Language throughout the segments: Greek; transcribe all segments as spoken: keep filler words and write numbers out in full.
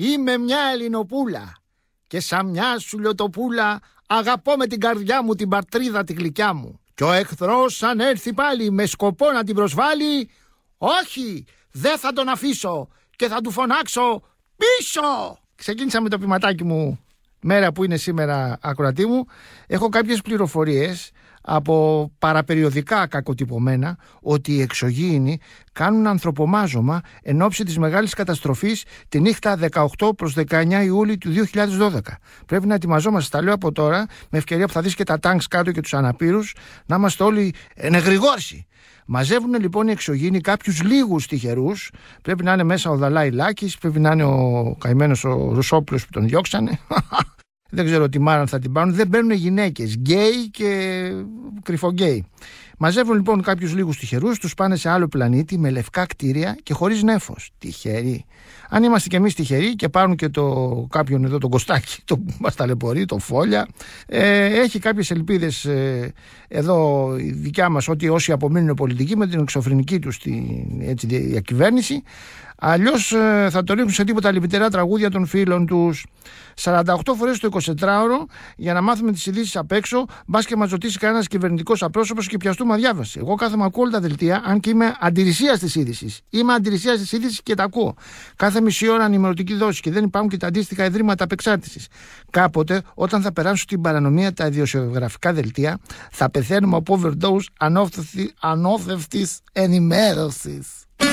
Είμαι μια Ελληνοπούλα και σαν μια σουλιοτοπούλα αγαπώ με την καρδιά μου την πατρίδα τη γλυκιά μου. Κι ο εχθρός αν έρθει πάλι με σκοπό να την προσβάλλει, όχι, δεν θα τον αφήσω και θα του φωνάξω πίσω. Ξεκίνησα με το ποιηματάκι μου μέρα που είναι σήμερα ακροατή μου. Έχω κάποιες πληροφορίες από παραπεριοδικά κακοτυπωμένα ότι οι εξωγήινοι κάνουν ανθρωπομάζωμα εν ώψη της μεγάλης καταστροφής τη νύχτα δεκαοκτώ προς δεκαεννιά Ιούλη του δύο χιλιάδες δώδεκα. Πρέπει να ετοιμαζόμαστε, τα λέω από τώρα, με ευκαιρία που θα δεις και τα τάγκς κάτω και τους αναπήρους, να είμαστε όλοι ενεγρηγόρσοι. Μαζεύουν λοιπόν οι εξωγήινοι κάποιους λίγους τυχερούς. Πρέπει να είναι μέσα ο Δαλάη Λάκης, πρέπει να είναι ο καημένος ο Ρουσόπουλος που τον διώξανε. Δεν ξέρω τι μάραν θα την πάρουν. Δεν παίρνουν γυναίκες, γκέι και κρυφογκέι. Μαζεύουν λοιπόν κάποιους λίγους τυχερούς, τους πάνε σε άλλο πλανήτη με λευκά κτίρια και χωρίς νέφος. Τυχεροί. Αν είμαστε κι εμείς τυχεροί και πάρουν και το, κάποιον εδώ τον Κωστάκη, το που μας ταλαιπωρεί, το Φόλια, ε, έχει κάποιες ελπίδες ε, εδώ η δικιά μας, ότι όσοι απομείνουν πολιτικοί με την εξωφρενική τους τη, έτσι, διακυβέρνηση, αλλιώς ε, θα το ρίχνουν σε τίποτα λυπητερά τραγούδια των φίλων τους. σαράντα οκτώ φορές το εικοσιτετράωρο για να μάθουμε τις ειδήσεις απ' έξω, μπας και μας ρωτήσει κανένας κυβερνητικός απρόσωπος και πιαστούμε αδιάβαση. Εγώ κάθομαι ακούω όλα τα δελτία, αν και είμαι αντιρρησίας της είδησης. Είμαι αντιρρησίας της είδησης και τα ακούω. Κάθε μισή ώρα ενημερωτική δόση και δεν υπάρχουν και τα αντίστοιχα ιδρύματα απεξάρτησης. Κάποτε, όταν θα περάσουν στην παρανομία τα ιδιοσιογραφικά δελτία, θα πεθαίνουμε από overdose ανώθευτης ενημέρωσης.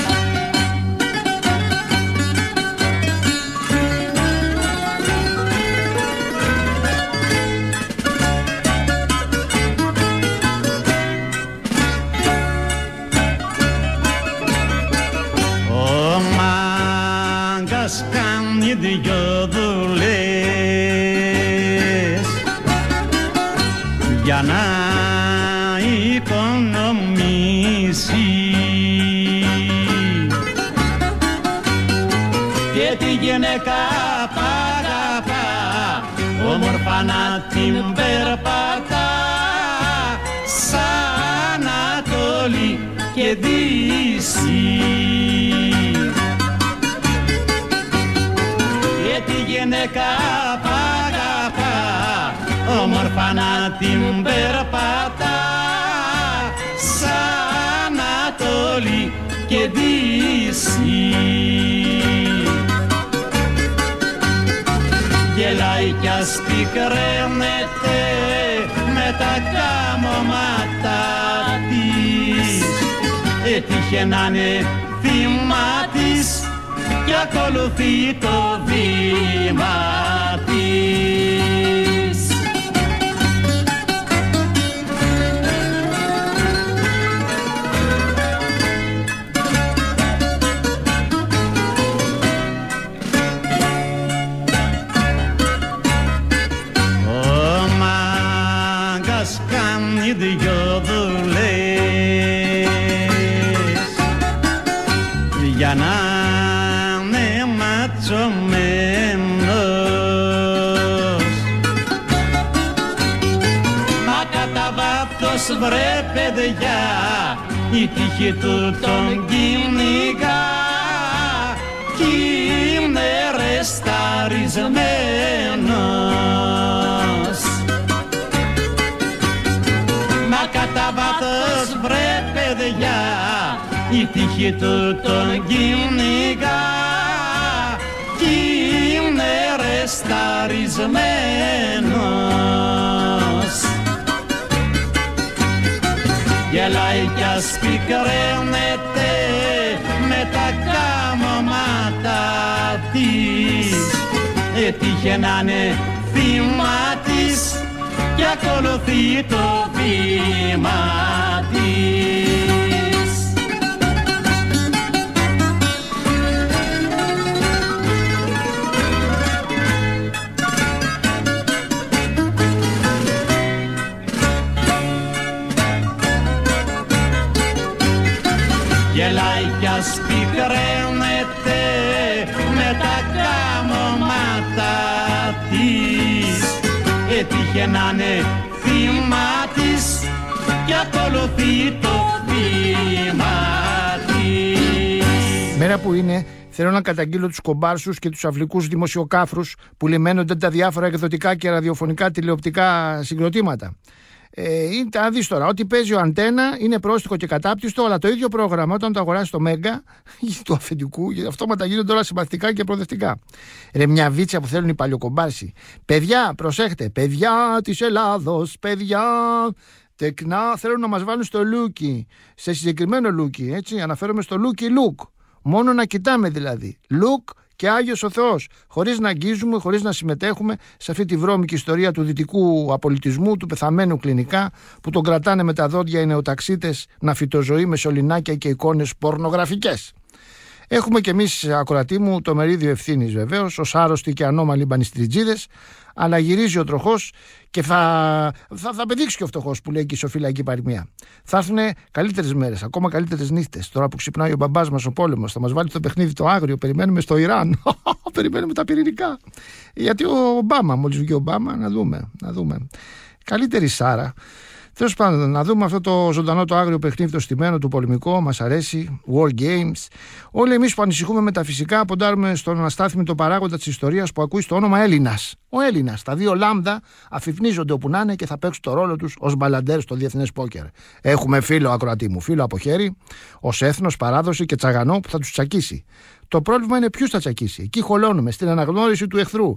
Κάνει δυο δουλειές για να οικονομήσει και τη γυναίκα παγαπά όμορφα να την περπατά σαν Ανατολή και Δύση. Γυναίκα παγαπά, όμορφα να την περπατά σαν Ανατολή και Δύση. Γελάει κι ας πικραίνεται με τα καμώματα της, έτυχε να είναι θύμα της και ακολουθεί το βήμα της. Ο μάγκας κάνει δυο δουλειές για να μα κατά βάθος βρε παιδιά η τύχη του τον κυνηγά κι είναι ρεσταρισμένος. Μα κατά βάθος βρε παιδιά η τύχη του τον κυνηγά είναι ρεσταρισμένος. Γελάει κι ας πικραίνεται με τα καμώματα της, έτυχε να είναι θύμα της και ακολουθεί το βήμα της. Γελάει κι ας πικραίνεται με τα καμώματα της, έτυχε να είναι θύμα της και ακολουθεί το βήμα της. Μέρα που είναι, Θέλω να καταγγείλω τους κομπάρσους και τους αυλικούς δημοσιοκάφρους που λιμένονται τα διάφορα εκδοτικά και ραδιοφωνικά τηλεοπτικά συγκροτήματα. Ε, είναι, θα δεις τώρα, ό,τι παίζει ο Αντένα είναι πρόστιχο και κατάπτυστο, αλλά το ίδιο πρόγραμμα όταν το αγοράσει το Μέγκα του αφεντικού, αυτόματα γίνονται όλα συμπαθητικά και προοδευτικά. Είναι μια βίτσα που θέλουν οι παλιοκομπάρσοι. Παιδιά, προσέχτε, παιδιά της Ελλάδος, παιδιά τεκνά, θέλουν να μας βάλουν στο Λούκι, σε συγκεκριμένο Λούκι, έτσι, αναφέρομαι στο Λούκι Λουκ. Μόνο να κοιτάμε δηλαδή. Λουκ και Άγιος ο Θεός, χωρίς να αγγίζουμε, χωρίς να συμμετέχουμε σε αυτή τη βρώμικη ιστορία του δυτικού απολυτισμού, του πεθαμένου κλινικά, που τον κρατάνε με τα δόντια οι νεοταξίτες να φυτοζωεί με σωληνάκια και εικόνες πορνογραφικές. Έχουμε κι εμείς, ακροατή μου, το μερίδιο ευθύνης βεβαίως, ως άρρωστοι και ανώμαλοι μπανιστριτζίδες, αλλά γυρίζει ο τροχός και θα, θα, θα πεδείξει και ο φτωχός, που λέει και η σοφυλαϊκή παροιμία. Θα έρθουν καλύτερες μέρες, ακόμα καλύτερες νύχτες. Τώρα που ξυπνάει ο μπαμπάς μας ο πόλεμος, θα μας βάλει το παιχνίδι το άγριο. Περιμένουμε στο Ιράν. Περιμένουμε τα πυρηνικά. Γιατί ο Ομπάμα, μόλις βγει ο Ομπάμα, να δούμε. Να δούμε. Καλύτερη Σάρα. Τέλος πάντων, να δούμε αυτό το ζωντανό, το άγριο παιχνίδι, το στημένο, του πολεμικό. Μας αρέσει. War Games. Όλοι εμείς που ανησυχούμε με τα φυσικά, ποντάρουμε στον αστάθμητο παράγοντα της ιστορίας που ακούει στο όνομα Έλληνας. Ο Έλληνας. Τα δύο λάμδα αφυπνίζονται όπου να είναι και θα παίξουν το ρόλο τους ως μπαλαντέρ στο διεθνές πόκερ. Έχουμε φίλο, ακροατή μου, φίλο από χέρι, ως έθνος, παράδοση και τσαγανό που θα τους τσακίσει. Το πρόβλημα είναι ποιους θα τσακίσει. Εκεί χωλώνουμε, στην αναγνώριση του εχθρού.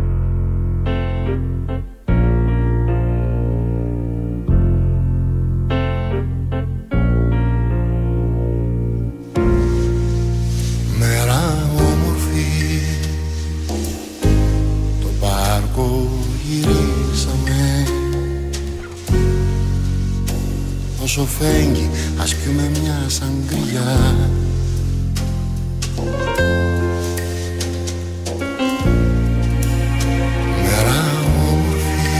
Όσο φέγγει, ας πιούμε μια σαγκριά. Μέρα όμορφη,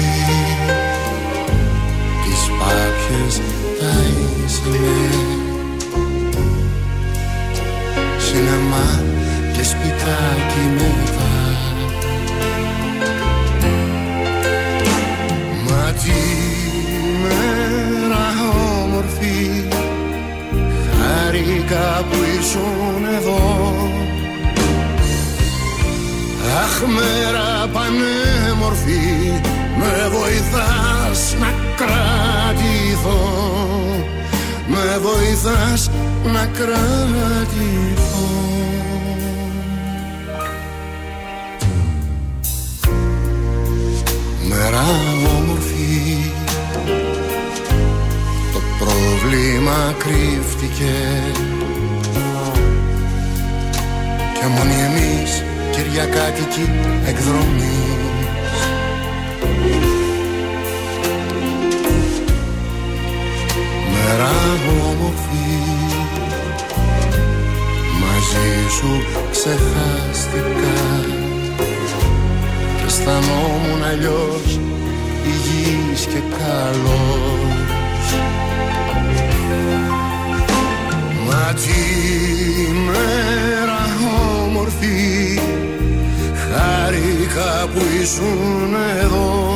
τις πάπιες ταΐσαμε. Σινεμά και σπιτάκι μετά. Μαζί χάρηκα που ήσουν εδώ. Αχ, μέρα πανέμορφη, με βοηθάς να κρατηθώ. Με βοηθάς να κρατηθώ. Μέρα όμορφη, πρόβλημα κρύφτηκε και μόνοι εμείς κυριακάτικοι εκδρομής. Μέρα όμορφη, μαζί σου ξεχάστηκα και αισθανόμουν αλλιώς υγιής και καλός. Μαζί μέρα όμορφη, χάρηκα που ήσουν εδώ.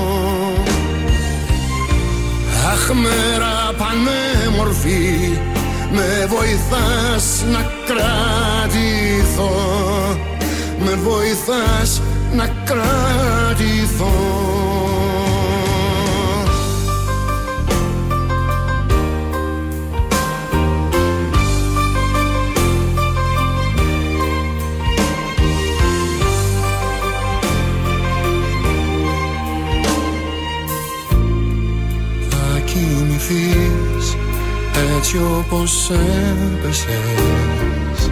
Αχ, μέρα πανέμορφη, με βοηθάς να κρατηθώ. Με βοηθάς να κρατηθώ. Έτσι όπως έπεσες,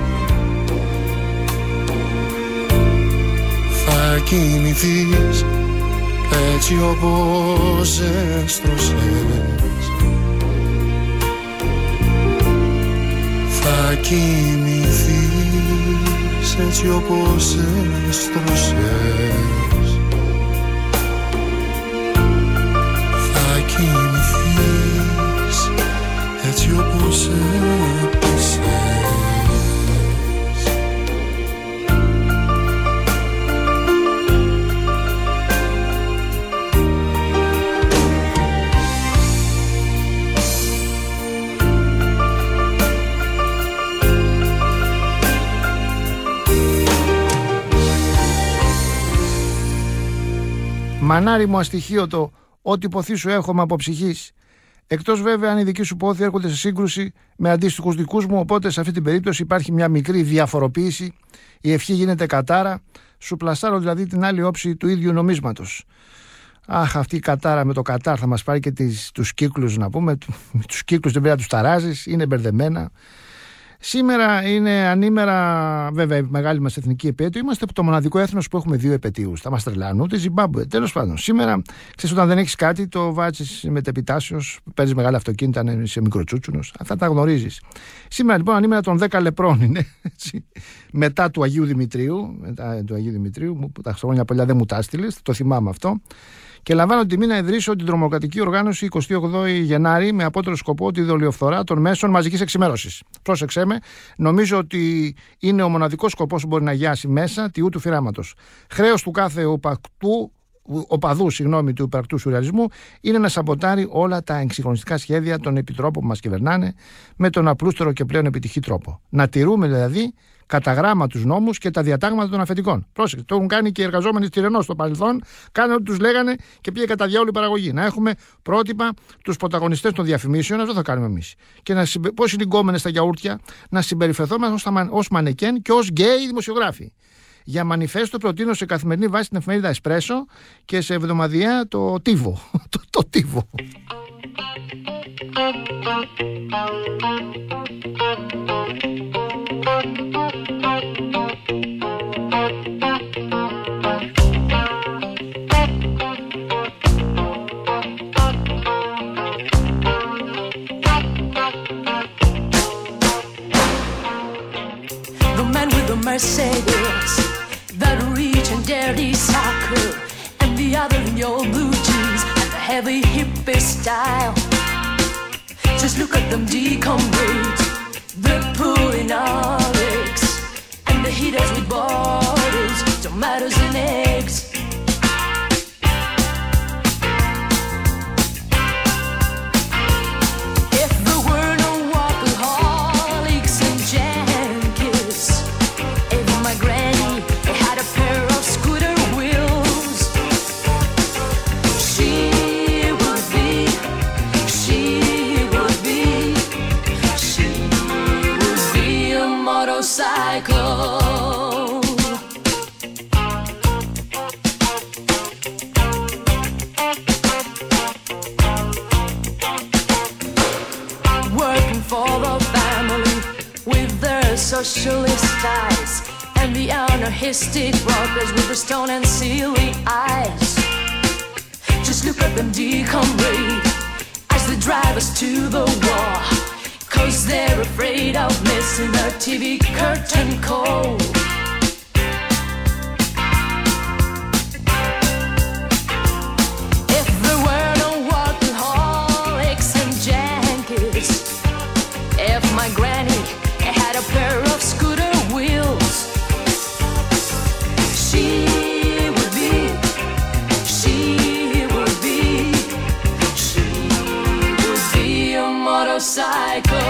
θα κοιμηθείς έτσι όπως έστρωσες. Θα κοιμηθείς έτσι όπως έστρωσες. Θα κοιμηθείς έτσι όπως έπεσες. Μανάρι μου αστοιχείωτο, ό,τι ποθή σου έχομαι από ψυχής. Εκτός βέβαια αν οι δικοί σου πόθοι έρχονται σε σύγκρουση με αντίστοιχους δικούς μου, οπότε σε αυτή την περίπτωση υπάρχει μια μικρή διαφοροποίηση. Η ευχή γίνεται κατάρα, σου πλασάρω δηλαδή την άλλη όψη του ίδιου νομίσματος. Αχ, αυτή η κατάρα με το Κατάρ θα μας πάρει και τις, τους κύκλους, να πούμε. Τους κύκλους δεν πρέπει να τους ταράζεις, είναι μπερδεμένα. Σήμερα είναι ανήμερα, βέβαια, η μεγάλη μας εθνική επέτειο. Είμαστε το μοναδικό έθνος που έχουμε δύο επετείους. Θα μας τρελάνουν, ούτε Ζιμπάμπουε. Τέλος πάντων, σήμερα, ξέρεις, όταν δεν έχεις κάτι, το βάζεις μετεπιτάσεως, παίρνεις μεγάλα αυτοκίνητα, αν είσαι μικροτσούτσουνος. Αυτά τα γνωρίζεις. Σήμερα, λοιπόν, ανήμερα των δέκα λεπρών είναι. Έτσι, μετά του Αγίου Δημητρίου, μετά του Αγίου Δημητρίου, που τα χρόνια πολλά δεν μου τα έστειλες, το θυμάμαι αυτό. Και λαμβάνω την τιμή να ιδρύσω την τρομοκρατική οργάνωση εικοστή όγδοη Γενάρη με απότερο σκοπό τη δολιοφθορά των μέσων μαζικής εξημέρωσης. Πρόσεξέ με, νομίζω ότι είναι ο μοναδικός σκοπός που μπορεί να γιάσει μέσα τιού του φυράματος. Χρέος του κάθε οπακτού, οπαδού συγγνώμη, του υπαρκτού σουρεαλισμού είναι να σαμποτάρει όλα τα εξυγχρονιστικά σχέδια των επιτρόπων που μας κυβερνάνε με τον απλούστερο και πλέον επιτυχή τρόπο. Να τηρούμε δηλαδή κατά γράμμα τους νόμους και τα διατάγματα των αφεντικών. Πρόσεχε, το έχουν κάνει και οι εργαζόμενοι στη Ρενό στο παρελθόν, κάνανε ό,τι τους λέγανε και πήγε κατά διάολο η παραγωγή. Να έχουμε πρότυπα τους πρωταγωνιστές των διαφημίσεων, αυτό θα κάνουμε εμείς. Και να συμπε... πώς είναι οι γκόμενες στα γιαούρτια, να συμπεριφερθούμε ως μανεκέν και ως γκέι δημοσιογράφοι. Για μανιφέστο προτείνω σε καθημερινή βάση την εφημερίδα Εσπρέσο και σε εβδομαδιαία το Τίβο. το, το Τίβο. Mercedes, that rich and dirty soccer, and the other in your blue jeans and the heavy hippie style. Just look at them decomrade, they're pulling Alex, and the hitters with bottles, tomatoes and eggs. Socialist ties and the anarchistic brokers with the stone and silly eyes. Just look at them decomrade as they drive us to the wall, 'cause they're afraid of missing their T V curtain call. If there were no workaholics and junkies, if my granny had a pair of scooter wheels, she would be, she would be, she would be a motorcycle.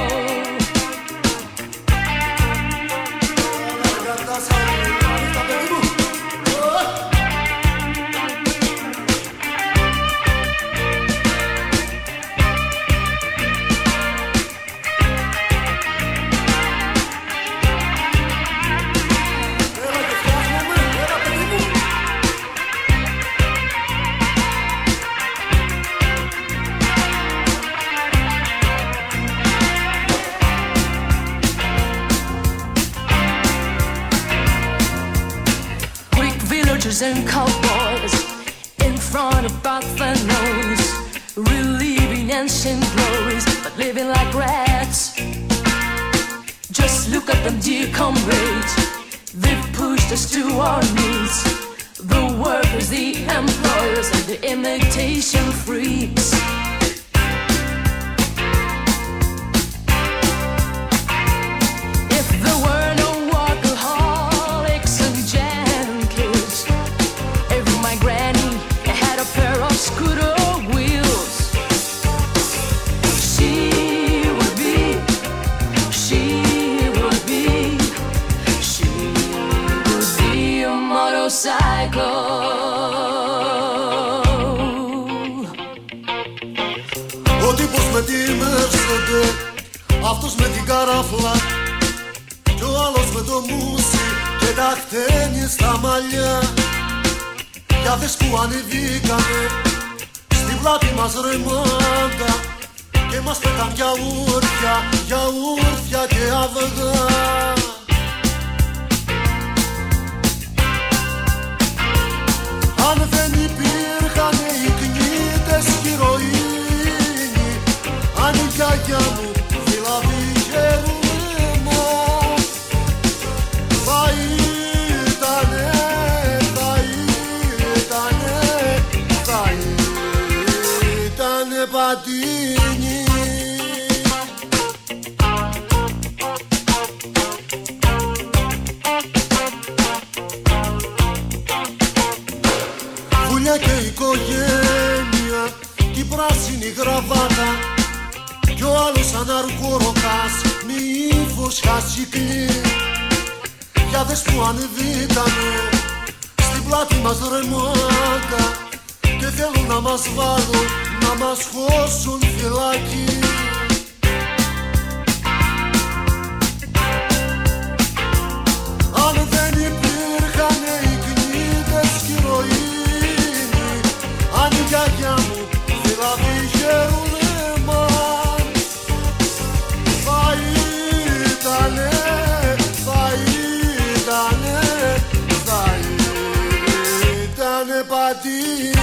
And cowboys in front of Parthenos, reliving ancient glories, but living like rats. Just look at them, dear comrades, they've pushed us to our knees. The workers, the employers, and the imitation freaks. Cycle. Mercedes, αυτός με την καράφλα κι ο άλλος με το μουσι και τα χτένι στα μαλλιά. Για δες που ανεβήκανε στην πλάτη μας ρε μάγκα και μας πέταν γιαούρτια, γιαούρτια και αυγά. Αν δεν υπήρχαν οι κνήτες κι ηρωίνοι, αν η γιαγιά μου δηλαδή γερούλεμα, θα ήτανε, θα ήτανε, θα ήτανε πατίνι. Βουλιά και οικογένεια κι η πράσινη γραβάτα κι ο άλλος σαν αργόροκας μη ύφος χασικλή. Για δες που ανεβήκανε στην πλάτη μας ρε μάγκα και θέλουν να μας βάλουν, να μας χώσουν φυλακή. Αν δεν υπήρχανε οι κνήτες κι οι ηρωίνοι, αν η γιαγιά μου δηλαδή γερούλεμα, θα ήτανε, θα ήτανε, θα ήτανε πατίνι.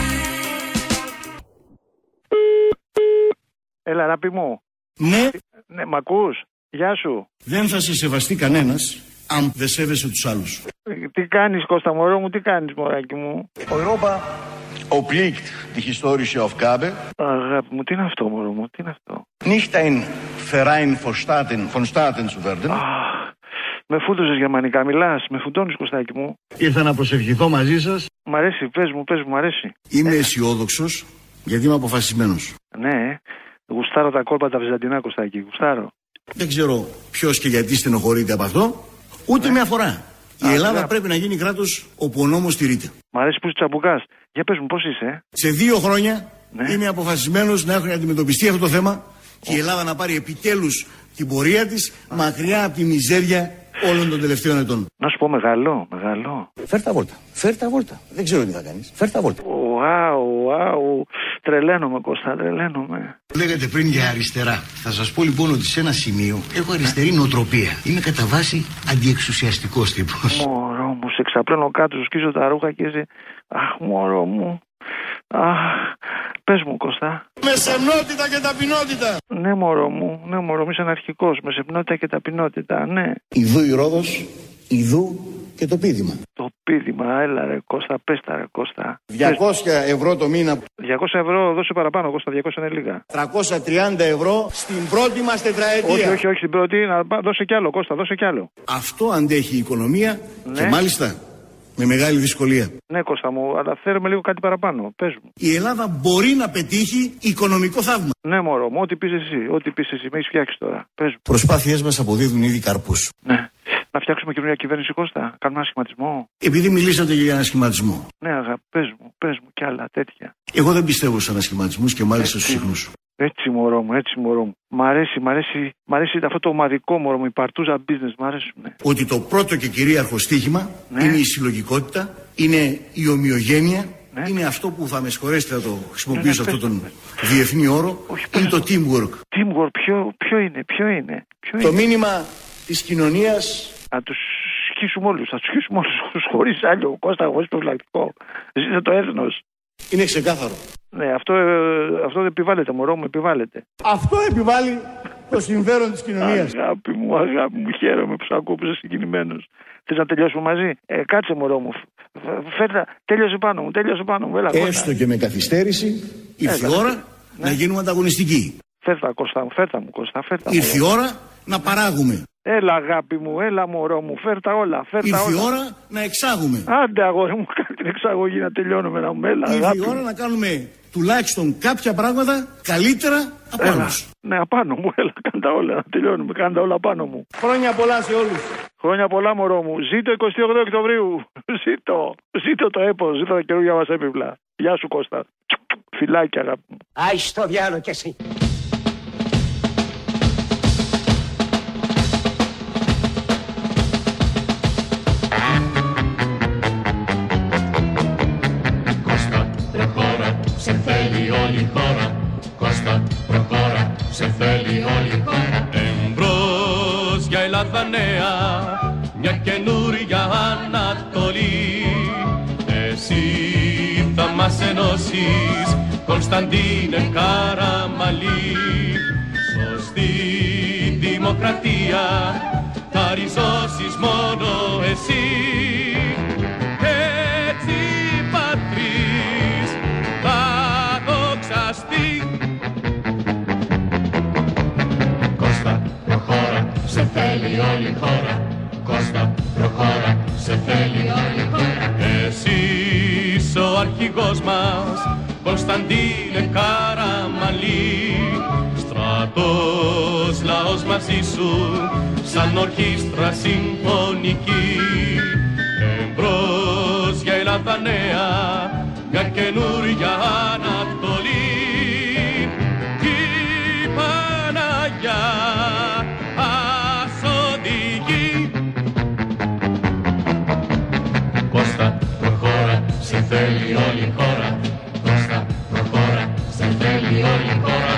Έλα, αγάπη μου. Ναι, Ναι, μ' ακούς? Γεια σου. δεν θα σε σεβαστεί κανένας αν δεν σέβεσαι τους άλλους. Ε, Τι κάνεις, Κώστα μωρό μου, τι κάνεις, μωράκι μου? Europa obliegt die historische Aufgabe, Αγάπη μου, τι είναι αυτό, μωρό μου, τι είναι αυτό? nicht ein Verein von Staaten, von Staaten zu werden, Αχ, με φούντωσες γερμανικά, μιλάς, με φουντώνεις, Κωστάκι μου. Ήρθα να προσευχηθώ μαζί σας. Μ' αρέσει, πες μου, πες μου, μ' αρέσει. Είμαι αισιόδοξος γιατί είμαι αποφασισμένος. Ναι, γουστάρω τα κόλπα τα βυζαντινά, Κωστάκι, γουστάρω. Δεν ξέρω ποιος και γιατί στενοχωρείται από αυτό, ούτε με αφορά. Η Α, Ελλάδα βέβαια. πρέπει να γίνει κράτος όπου ο νόμος στηρείται. Μ' αρέσει που είσαι τσαμπουκάς. Για πες μου, πώς είσαι, ε? Σε δύο χρόνια Ναι. είμαι αποφασισμένος να έχουν αντιμετωπιστεί αυτό το θέμα και η Ελλάδα να πάρει επιτέλους την πορεία της μακριά από τη μιζέρια όλων των τελευταίων ετών. Να σου πω μεγάλο, μεγάλο. Φέρ τα βόλτα. Φέρ τα βόλτα. Δεν ξέρω τι θα κάνεις. Φέρ τα βόλτα. Ουάου, ουάου. Τρελαίνομαι, Κώστα, τρελαίνομαι. Λέγατε πριν για αριστερά. Θα σας πω λοιπόν ότι σε ένα σημείο έχω αριστερή νοοτροπία. Είμαι κατά βάση αντιεξουσιαστικός τύπος. Μωρό μου, σε ξαπλένω κάτω, σου σκίζω τα ρούχα και είσαι... Αχ, μωρό μου. Αχ, πες μου, Κώστα. Με σεμνότητα και ταπεινότητα. Ναι, μωρό μου, ναι, μωρό μου, είσαι αναρχικός. Με σεμνότητα και ταπεινότητα, ναι. Ιδού η Ρόδος, ιδού και το πείδημα. Το πείδημα, έλα ρε Κώστα, πες τα ρε Κώστα. διακόσια ευρώ το μήνα, διακόσια ευρώ, δώσε παραπάνω, Κώστα, διακόσια είναι λίγα. τριακόσια τριάντα ευρώ στην πρώτη μας τετραετία. Όχι, όχι, όχι, στην πρώτη, να πά- δώσε κι άλλο, Κώστα, δώσε κι άλλο. Αυτό αντέχει η οικονομία Ναι. και μάλιστα με μεγάλη δυσκολία. Ναι, Κώστα μου, αλλά θέλουμε λίγο κάτι παραπάνω, πες μου. Η Ελλάδα μπορεί να πετύχει οικονομικό θαύμα. Ναι, μωρό μου, ό,τι πεις εσύ, ό,τι πεις εσύ, με έχεις φτιάξει τώρα, πες μου. Προσπάθειές μας αποδίδουν ήδη καρπούς. Ναι. Να φτιάξουμε καινούργια κυβέρνηση, Κώστα, κάνουμε ένα σχηματισμό. Επειδή μιλήσατε για ένα σχηματισμό. Ναι, αγάπη, πες μου, πες μου κι άλλα τέτοια. Εγώ δεν πιστεύω σε ανασχηματισμούς και μάλιστα στους συχνούς. Έτσι, μωρό μου, έτσι, μωρό μου. Μ' αρέσει, μ' αρέσει, μ' αρέσει αυτό το ομαδικό, μωρό μου, η παρτούζα business, μ' αρέσουνε. Ότι το πρώτο και κυρίαρχο στίχημα Ναι. είναι η συλλογικότητα, είναι η ομοιογένεια, Ναι. είναι αυτό που θα με συγχωρέσετε να το χρησιμοποιήσω Ναι, ναι, αυτόν τον πες, διεθνή όρο, Όχι, είναι πες το teamwork. Teamwork, ποιο, ποιο είναι, ποιο είναι, ποιο Το είναι. μήνυμα της κοινωνίας Να τους σκίσουμε όλους, θα τους σκίσουμε όλους, τους χωρίς άλλο, Κώστα, χωρίς προφυλακτικό. Ζήσε το έθνος. είναι ξεκάθαρο. Ναι, αυτό, ε, αυτό επιβάλλεται, μωρό μου, επιβάλλεται. Αυτό επιβάλλει το συμφέρον της κοινωνίας. Αγάπη μου, αγάπη μου, χαίρομαι που σ' ακούω που είσαι συγκινημένος. Θες να τελειώσουμε μαζί? Ε, κάτσε, μωρό μου. Φέρτα, τέλειωσε πάνω μου, τέλειωσε πάνω μου. Έλα, Κώστα. Έστω και με καθυστέρηση, ήρθε η Έλα. ώρα να γίνουμε ανταγωνιστικοί. Φέρτα, Κώστα μου, φέρτα μου, Κώστα, φέρτα. Ήρθε η μωρό. ώρα να παράγουμε. Έλα, αγάπη μου, έλα, μωρό μου, φέρτα όλα, φέρτα Ήρθε η όλα. ώρα να εξάγουμε. Άντε, αγόρι μου, κάνει την εξαγωγή να τελειώνουμε να μου, έλα, Ήρθε αγάπη η ώρα μου. να κάνουμε τουλάχιστον κάποια πράγματα καλύτερα από Έλα. άλλους. Ναι, απάνω μου, έλα, κάντα όλα, να τελειώνουμε, κάντα όλα πάνω μου. Χρόνια πολλά σε όλους. Χρόνια πολλά, μωρό μου. Ζήτω εικοστή όγδοη Οκτωβρίου. Ζήτω. Ζήτω το έπος, ζήτω τα καινούργια μας έπιπλα. Γεια σου, Κώστα. Φιλάκια, αγάπη μου. Άι στο διάλο κι εσύ. θέλει όλη η χώρα. Κώστα, προχώρα, σε θέλει όλη η χώρα. Εμπρός για Ελλάδα νέα, μια καινούρια Ανατολή. Εσύ θα μας ενώσεις, Κωνσταντίνε Καραμαλή. Σωστή δημοκρατία θα ριζώσεις μόνο εσύ. Έτσι πατρίς θα δοξαστεί. Κώστα, προχώρα, σε θέλει όλη η χώρα. Κώστα, προχώρα, σε θέλει όλη η χώρα. Εσύ είσαι ο αρχηγός μας, Κωνσταντίνε Καραμαλή. Στρατός, λαός μαζί σου, σαν ορχήστρα συμφωνική. Εμπρός για Ελλάδα νέα, για καινούρια Ανατολή. Κι η Παναγιά ας οδηγεί. Κώστα, προχώρα, σε θέλει όλη η χώρα. Κώστα, προχώρα, σε θέλει όλη η χώρα.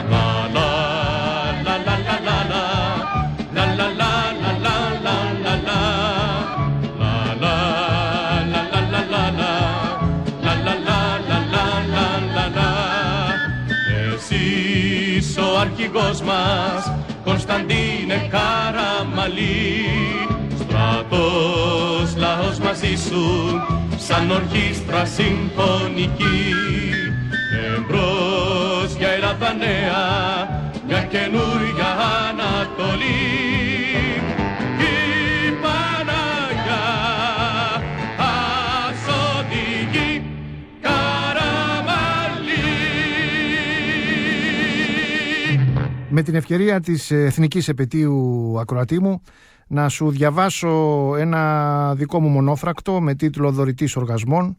Ο αρχηγός μας, Κωνσταντίνε Καραμαλή. Στρατός, λαός μαζί σου, σαν ορχήστρα συμφωνική. Εμπρός για Ελλάδα νέα, για καινούρια Ανατολή. Η Παναγιά ας οδηγεί. Με την ευκαιρία της Εθνικής Επετείου, ακροατή μου, να σου διαβάσω ένα δικό μου μονόφρακτο με τίτλο «Δωρητής οργασμών».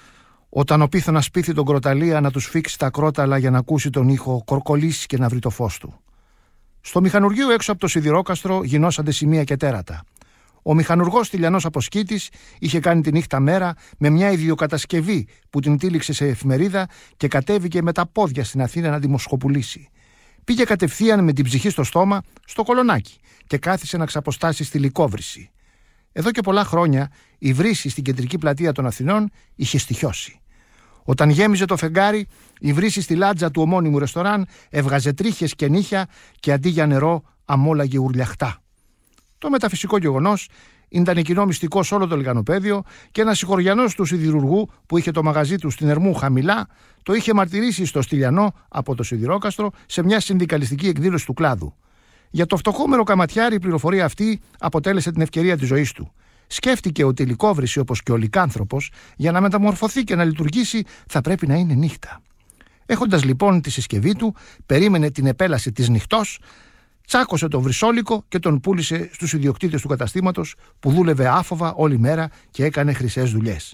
Όταν ο πίθωνας πείθει τον κροταλία να τους φίξει τα κρόταλα για να ακούσει τον ήχο, κορκολήσει και να βρει το φως του. Στο μηχανουργείο έξω από το σιδηρόκαστρο γινώσανται σημεία και τέρατα. Ο μηχανουργός Τηλιανός Αποσκήτης είχε κάνει τη νύχτα μέρα με μια ιδιοκατασκευή που την τύλιξε σε εφημερίδα και κατέβηκε με τα πόδια στην Αθήνα να δημοσχοπουλήσει. Πήγε κατευθείαν με την ψυχή στο στόμα στο Κολονάκι και κάθισε να ξαποστάσει στη Λυκόβρηση. Εδώ και πολλά χρόνια η βρύση στην κεντρική πλατεία των Αθηνών είχε στοιχιώσει. Όταν γέμιζε το φεγγάρι, η βρύση στη λάτζα του ομώνυμου ρεστοράν έβγαζε τρίχες και νύχια και αντί για νερό αμόλαγε ουρλιαχτά. Το μεταφυσικό γεγονός ήταν κοινό μυστικό σε όλο το λιγανοπαίδιο και ένας συγχωριανός του σιδηρουργού που είχε το μαγαζί του στην Ερμού χαμηλά το είχε μαρτυρήσει στο Στυλιανό από το Σιδηρόκαστρο σε μια συνδικαλιστική εκδήλωση του κλάδου. Για το φτωχόμερο καματιάρη η πληροφορία αυτή αποτέλεσε την ευκαιρία της ζωής του. Σκέφτηκε ότι η Λυκόβρηση, όπως και ο Λυκάνθρωπος, για να μεταμορφωθεί και να λειτουργήσει θα πρέπει να είναι νύχτα. Έχοντας λοιπόν τη συσκευή του, περίμενε την επέλαση της νυχτός, τσάκωσε τον βρυσόλικο και τον πούλησε στους ιδιοκτήτες του καταστήματος που δούλευε άφοβα όλη μέρα και έκανε χρυσές δουλειές.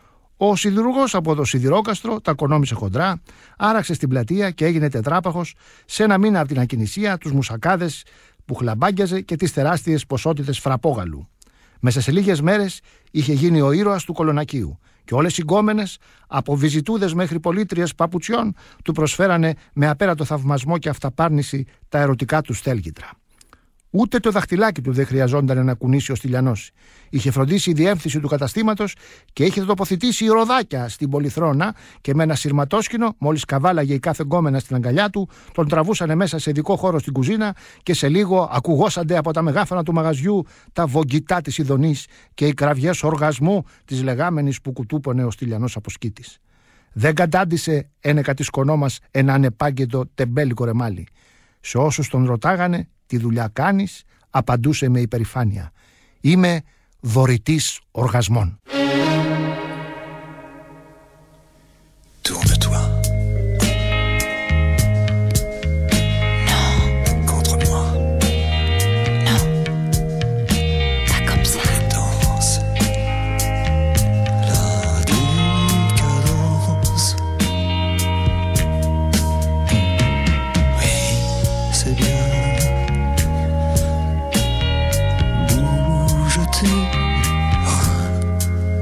Ο σιδηρουργός από το Σιδηρόκαστρο τα οικονόμησε χοντρά, άραξε στην πλατεία και έγινε τετράπαχος σε ένα μήνα από την ακινησία, τους μουσακάδες που χλαμπάγκιαζε και τις τεράστιες ποσότητες φραπόγαλου. Μέσα σε λίγες μέρες είχε γίνει ο ήρωας του Κολονακίου και όλες οι γκόμενες, από βυζιτούδες μέχρι πολίτριες παπουτσιών, του προσφέρανε με απέρατο θαυμασμό και αυταπάρνηση τα ερωτικά του στέλγητρα. Ούτε το δαχτυλάκι του δεν χρειαζόταν να κουνήσει ο Στυλιανός. Είχε φροντίσει η διεύθυνση του καταστήματος και είχε τοποθετήσει ροδάκια στην πολυθρόνα και με ένα σειρματόσκηνο, μόλις καβάλαγε η κάθε γκόμενα στην αγκαλιά του, τον τραβούσανε μέσα σε ειδικό χώρο στην κουζίνα και σε λίγο ακουγόσανται από τα μεγάφωνα του μαγαζιού τα βογγητά της ειδονής και οι κραυγές οργασμού της λεγάμενης που κουτούπωνε ο Στυλιανός Αποσκήτης. Δεν κατάντησε ένεκα της κονόμας ένα ανεπάγγετο τεμπέλικο ρεμάλι. Σε όσους τον ρωτάγανε «Τι δουλειά κάνεις?» απαντούσε με υπερηφάνεια «Είμαι δωρητής οργασμών». Tourne-toi. Non. Contre moi. Non. Pas comme ça. Danse. La décadence. Oui, c'est bien. Bouge tes reins.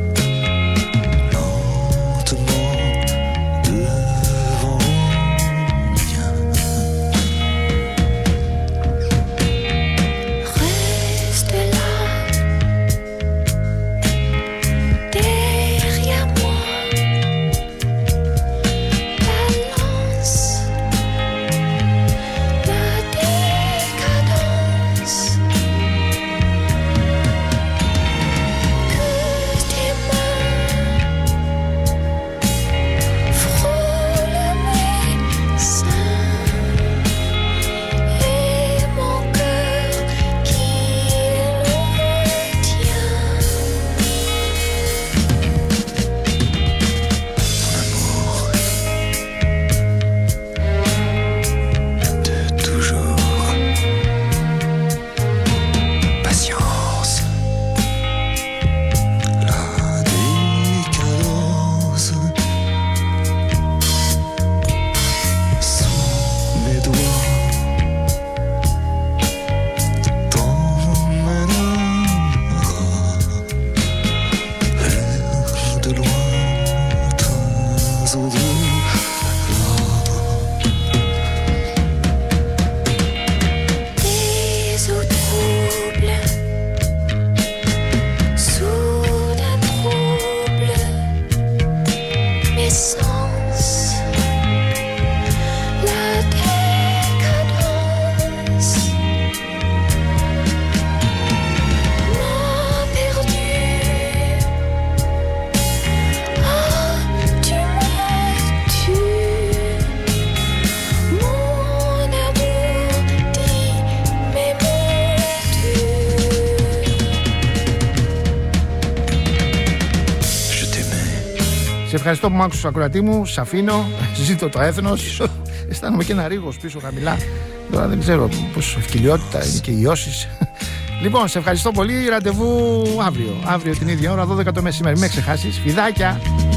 Σε ευχαριστώ που μ' άκουσες, ακροατή μου. Σ' αφήνω. Ζήτω το έθνος. Αισθάνομαι και ένα ρίγος πίσω χαμηλά. Τώρα δεν ξέρω πως ευκυλιότητα είναι και ιώσεις. Λοιπόν, σε ευχαριστώ πολύ. Ραντεβού αύριο. Αύριο την ίδια ώρα, δώδεκα το μεσημέρι. Μην ξεχάσεις. Φιδάκια.